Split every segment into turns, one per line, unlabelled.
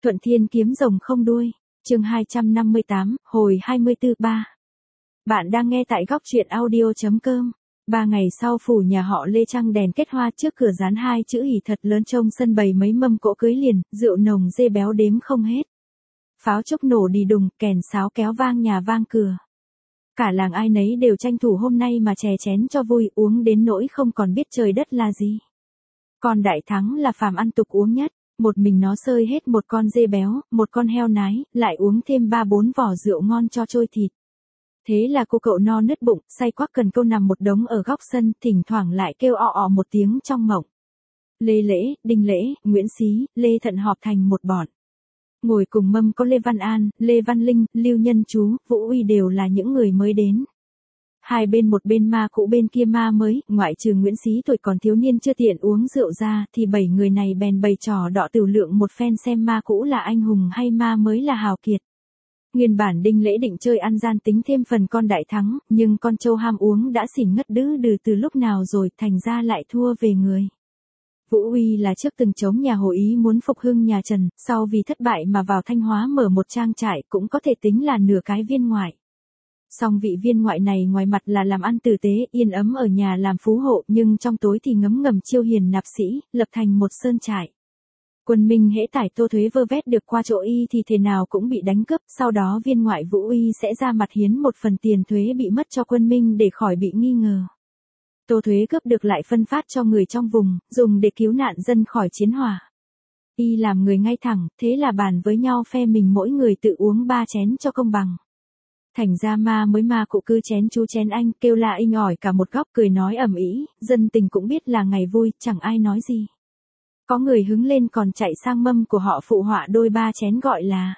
Thuận Thiên kiếm rồng không đuôi, chương 258, hồi 24-3. Bạn đang nghe tại góc truyện audio.com. 3 ngày sau phủ nhà họ Lê trăng đèn kết hoa, trước cửa dán 2 chữ hỷ thật lớn, trông sân bày mấy mâm cỗ cưới liền, rượu nồng dê béo đếm không hết. Pháo trúc nổ đi đùng, kèn sáo kéo vang nhà vang cửa. Cả làng ai nấy đều tranh thủ hôm nay mà chè chén cho vui, uống đến nỗi không còn biết trời đất là gì. Còn đại thắng là phàm ăn tục uống nhất, một mình nó sơi hết một con dê béo, một con heo nái, lại uống thêm 3-4 vỏ rượu ngon cho trôi thịt. Thế là cô cậu no nứt bụng, say quắc cần câu nằm một đống ở góc sân, thỉnh thoảng lại kêu ọ ọ một tiếng trong mộng. Lê Lễ, Đinh Lễ, Nguyễn Xí, Lê Thận họp thành một bọn. Ngồi cùng mâm có Lê Văn An, Lê Văn Linh, Lưu Nhân Chú, Vũ Uy đều là những người mới đến. Hai bên, một bên ma cũ bên kia ma mới, ngoại trừ Nguyễn Xí tuổi còn thiếu niên chưa tiện uống rượu ra, thì 7 người này bèn bày trò đọ tửu lượng một phen xem ma cũ là anh hùng hay ma mới là hào kiệt. Nguyên bản Đinh Lễ định chơi ăn gian tính thêm phần con đại thắng, nhưng con trâu ham uống đã xỉn ngất đứ đừ từ lúc nào rồi, thành ra lại thua về người. Vũ Uy là trước từng chống nhà Hồ Ý muốn phục hưng nhà Trần, sau vì thất bại mà vào Thanh Hóa mở một trang trại, cũng có thể tính là nửa cái viên ngoại. Song vị viên ngoại này ngoài mặt là làm ăn tử tế, yên ấm ở nhà làm phú hộ, nhưng trong tối thì ngấm ngầm chiêu hiền nạp sĩ, lập thành một sơn trại. Quân Minh hễ tải Tô Thuế vơ vét được qua chỗ y thì thế nào cũng bị đánh cướp, sau đó viên ngoại Vũ Uy sẽ ra mặt hiến một phần tiền thuế bị mất cho Quân Minh để khỏi bị nghi ngờ. Tô Thuế cướp được lại phân phát cho người trong vùng, dùng để cứu nạn dân khỏi chiến hỏa. Y làm người ngay thẳng, thế là bàn với nhau phe mình mỗi người tự uống 3 chén cho công bằng. Thành ra ma mới ma cụ cứ chén chú chén anh, kêu la inh ỏi cả một góc, cười nói ầm ĩ, dân tình cũng biết là ngày vui, chẳng ai nói gì. Có người hứng lên còn chạy sang mâm của họ phụ họa đôi 3 chén gọi là.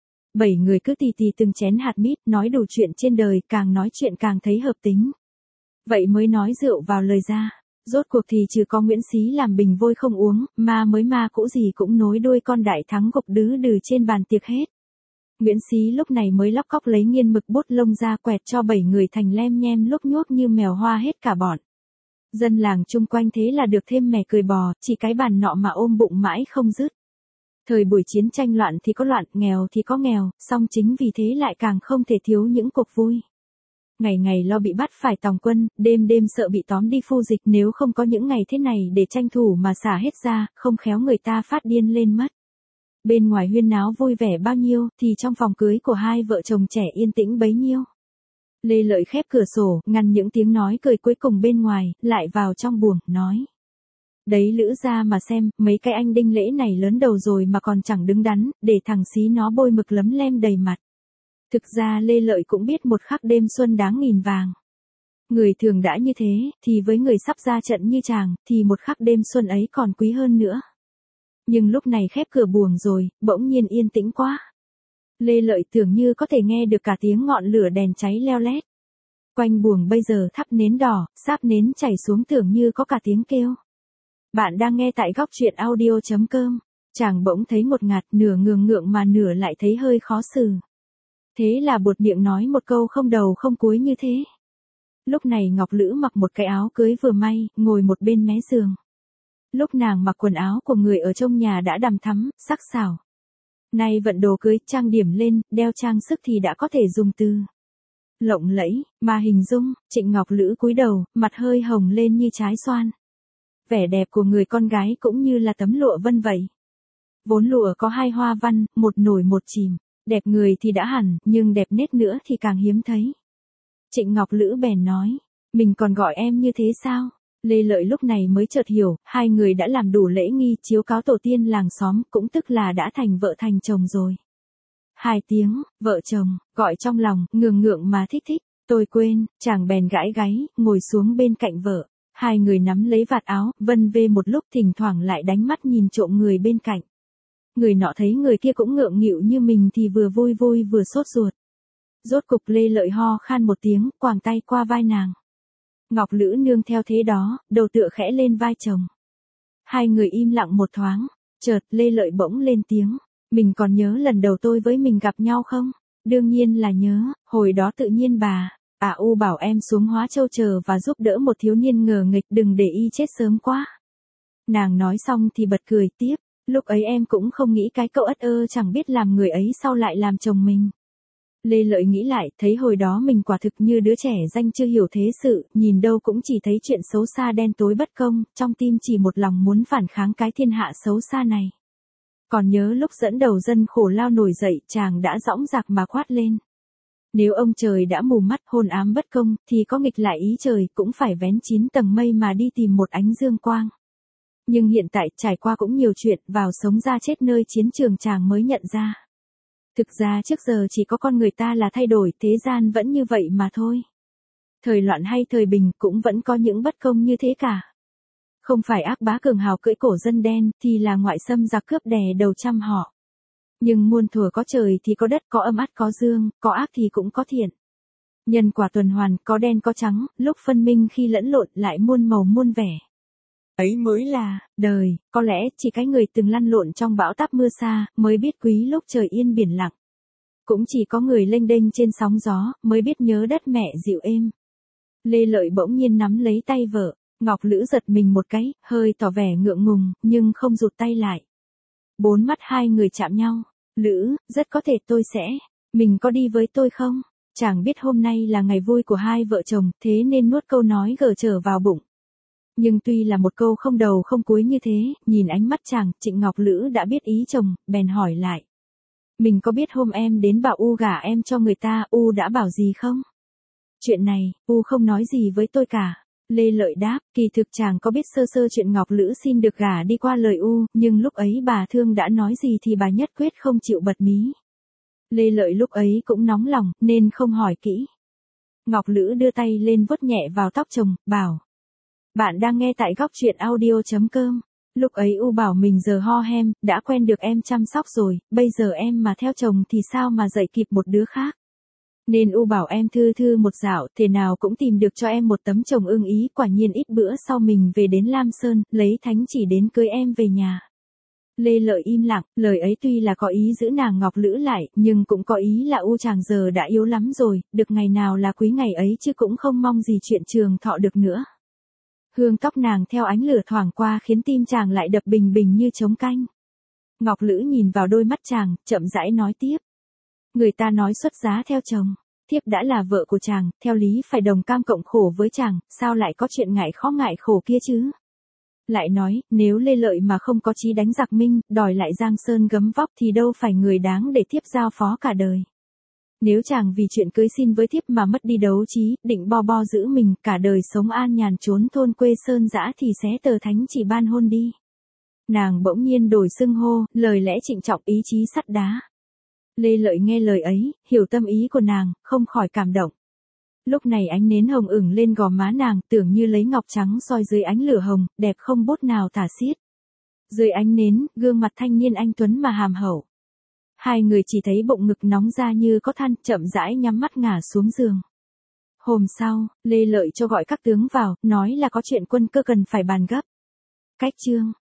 7 người cứ tì tì từng chén hạt mít, nói đủ chuyện trên đời, càng nói chuyện càng thấy hợp tính. Vậy mới nói rượu vào lời ra. Rốt cuộc thì trừ có Nguyễn Xí làm bình vôi không uống, ma mới ma cũ gì cũng nối đuôi con đại thắng gục đứ đừ trên bàn tiệc hết. Nguyễn Xí lúc này mới lóc cóc lấy nghiên mực bút lông ra quẹt cho 7 người thành lem nhem lúc nhuốc như mèo hoa hết cả bọn. Dân làng chung quanh thế là được thêm mẻ cười bò, chỉ cái bàn nọ mà ôm bụng mãi không dứt. Thời buổi chiến tranh loạn thì có loạn, nghèo thì có nghèo, song chính vì thế lại càng không thể thiếu những cuộc vui. Ngày ngày lo bị bắt phải tòng quân, đêm đêm sợ bị tóm đi phu dịch, nếu không có những ngày thế này để tranh thủ mà xả hết ra, không khéo người ta phát điên lên mất. Bên ngoài huyên náo vui vẻ bao nhiêu, thì trong phòng cưới của hai vợ chồng trẻ yên tĩnh bấy nhiêu. Lê Lợi khép cửa sổ, ngăn những tiếng nói cười cuối cùng bên ngoài, lại vào trong buồng, nói. Đấy Lữ ra mà xem, mấy cái anh Đinh Lễ này lớn đầu rồi mà còn chẳng đứng đắn, để thằng Xí nó bôi mực lấm lem đầy mặt. Thực ra Lê Lợi cũng biết một khắc đêm xuân đáng nghìn vàng. Người thường đã như thế, thì với người sắp ra trận như chàng, thì một khắc đêm xuân ấy còn quý hơn nữa. Nhưng lúc này khép cửa buồng rồi, bỗng nhiên yên tĩnh quá. Lê Lợi tưởng như có thể nghe được cả tiếng ngọn lửa đèn cháy leo lét. Quanh buồng bây giờ thắp nến đỏ, sáp nến chảy xuống, tưởng như có cả tiếng kêu. Bạn đang nghe tại góc truyện audio.com. Chàng bỗng thấy ngột ngạt, nửa ngường ngượng mà nửa lại thấy hơi khó xử. Thế là buột miệng nói một câu không đầu không cuối như thế. Lúc này Ngọc Lữ mặc một cái áo cưới vừa may, ngồi một bên mé giường. Lúc nàng mặc quần áo của người ở trong nhà đã đằm thắm, sắc sảo. Nay vận đồ cưới, trang điểm lên, đeo trang sức thì đã có thể dùng từ lộng lẫy, mà hình dung, Trịnh Ngọc Lữ cúi đầu, mặt hơi hồng lên như trái xoan. Vẻ đẹp của người con gái cũng như là tấm lụa vân vậy. Vốn lụa có 2 hoa văn, một nổi một chìm, đẹp người thì đã hẳn, nhưng đẹp nết nữa thì càng hiếm thấy. Trịnh Ngọc Lữ bèn nói, mình còn gọi em như thế sao? Lê Lợi lúc này mới chợt hiểu, hai người đã làm đủ lễ nghi chiếu cáo tổ tiên làng xóm, cũng tức là đã thành vợ thành chồng rồi. 2 tiếng, vợ chồng, gọi trong lòng, ngường ngượng mà thích thích, tôi quên, chàng bèn gãi gáy, ngồi xuống bên cạnh vợ. Hai người nắm lấy vạt áo, vân vê một lúc, thỉnh thoảng lại đánh mắt nhìn trộm người bên cạnh. Người nọ thấy người kia cũng ngượng nghịu như mình thì vừa vui vui vừa sốt ruột. Rốt cục Lê Lợi ho khan một tiếng, quàng tay qua vai nàng. Ngọc Lữ nương theo thế đó, đầu tựa khẽ lên vai chồng. Hai người im lặng một thoáng, chợt Lê Lợi bỗng lên tiếng. Mình còn nhớ lần đầu tôi với mình gặp nhau không? Đương nhiên là nhớ, hồi đó tự nhiên bà U bảo em xuống Hóa Châu chờ và giúp đỡ một thiếu niên ngờ nghịch, đừng để y chết sớm quá. Nàng nói xong thì bật cười tiếp, Lúc ấy em cũng không nghĩ cái cậu ất ơ chẳng biết làm người ấy sau lại làm chồng mình. Lê Lợi nghĩ lại, thấy hồi đó mình quả thực như đứa trẻ danh chưa hiểu thế sự, nhìn đâu cũng chỉ thấy chuyện xấu xa đen tối bất công, trong tim chỉ một lòng muốn phản kháng cái thiên hạ xấu xa này. Còn nhớ lúc dẫn đầu dân khổ lao nổi dậy, chàng đã dõng dạc mà quát lên. Nếu ông trời đã mù mắt hôn ám bất công, thì có nghịch lại ý trời cũng phải vén 9 tầng mây mà đi tìm một ánh dương quang. Nhưng hiện tại trải qua cũng nhiều chuyện, vào sống ra chết nơi chiến trường chàng mới nhận ra. Thực ra trước giờ chỉ có con người ta là thay đổi, thế gian vẫn như vậy mà thôi. Thời loạn hay thời bình cũng vẫn có những bất công như thế cả. Không phải ác bá cường hào cưỡi cổ dân đen, thì là ngoại xâm giặc cướp đè đầu trăm họ. Nhưng muôn thuở có trời thì có đất, có âm ắt có dương, có ác thì cũng có thiện. Nhân quả tuần hoàn, có đen có trắng, lúc phân minh khi lẫn lộn lại muôn màu muôn vẻ. Ấy mới là đời, có lẽ chỉ cái người từng lăn lộn trong bão táp mưa xa mới biết quý lúc trời yên biển lặng. Cũng chỉ có người lênh đênh trên sóng gió mới biết nhớ đất mẹ dịu êm. Lê Lợi bỗng nhiên nắm lấy tay vợ, Ngọc Lữ giật mình một cái, hơi tỏ vẻ ngượng ngùng, nhưng không rụt tay lại. Bốn mắt hai người chạm nhau. Lữ, rất có thể tôi sẽ, mình có đi với tôi không? Chàng biết hôm nay là ngày vui của hai vợ chồng, thế nên nuốt câu nói gờ trở vào bụng. Nhưng tuy là một câu không đầu không cuối như thế, nhìn ánh mắt chàng, Trịnh Ngọc Lữ đã biết ý chồng, bèn hỏi lại. Mình có biết hôm em đến bảo U gả em cho người ta, U đã bảo gì không? Chuyện này, U không nói gì với tôi cả. Lê Lợi đáp, kỳ thực chàng có biết sơ sơ chuyện Ngọc Lữ xin được gả đi qua lời U, nhưng lúc ấy bà Thương đã nói gì thì bà nhất quyết không chịu bật mí. Lê Lợi lúc ấy cũng nóng lòng, nên không hỏi kỹ. Ngọc Lữ đưa tay lên vuốt nhẹ vào tóc chồng, bảo. Bạn đang nghe tại góc truyện audio.com. Lúc ấy U bảo mình giờ ho hem, đã quen được em chăm sóc rồi, bây giờ em mà theo chồng thì sao mà dạy kịp một đứa khác. Nên U bảo em thư thư một dạo, thế nào cũng tìm được cho em một tấm chồng ưng ý, quả nhiên ít bữa sau mình về đến Lam Sơn, lấy thánh chỉ đến cưới em về nhà. Lê Lợi im lặng, lời ấy tuy là có ý giữ nàng Ngọc Lữ lại, nhưng cũng có ý là U chàng giờ đã yếu lắm rồi, được ngày nào là quý ngày ấy chứ cũng không mong gì chuyện trường thọ được nữa. Hương tóc nàng theo ánh lửa thoảng qua khiến tim chàng lại đập bình bình như trống canh. Ngọc Lữ nhìn vào đôi mắt chàng, chậm rãi nói tiếp. Người ta nói xuất giá theo chồng, thiếp đã là vợ của chàng, theo lý phải đồng cam cộng khổ với chàng, sao lại có chuyện ngại khó ngại khổ kia chứ? Lại nói, nếu Lê Lợi mà không có chí đánh giặc Minh, đòi lại Giang Sơn gấm vóc thì đâu phải người đáng để thiếp giao phó cả đời. Nếu chàng vì chuyện cưới xin với thiếp mà mất đi đấu trí, định bo giữ mình, cả đời sống an nhàn trốn thôn quê sơn dã thì xé tờ thánh chỉ ban hôn đi. Nàng bỗng nhiên đổi xưng hô, lời lẽ trịnh trọng ý chí sắt đá. Lê Lợi nghe lời ấy, hiểu tâm ý của nàng, không khỏi cảm động. Lúc này ánh nến hồng ửng lên gò má nàng, tưởng như lấy ngọc trắng soi dưới ánh lửa hồng, đẹp không bốt nào tả xiết. Dưới ánh nến, gương mặt thanh niên anh tuấn mà hàm hậu. Hai người chỉ thấy bụng ngực nóng ra như có than, chậm rãi nhắm mắt ngả xuống giường. Hôm sau, Lê Lợi cho gọi các tướng vào, nói là có chuyện quân cơ cần phải bàn gấp. Cách chương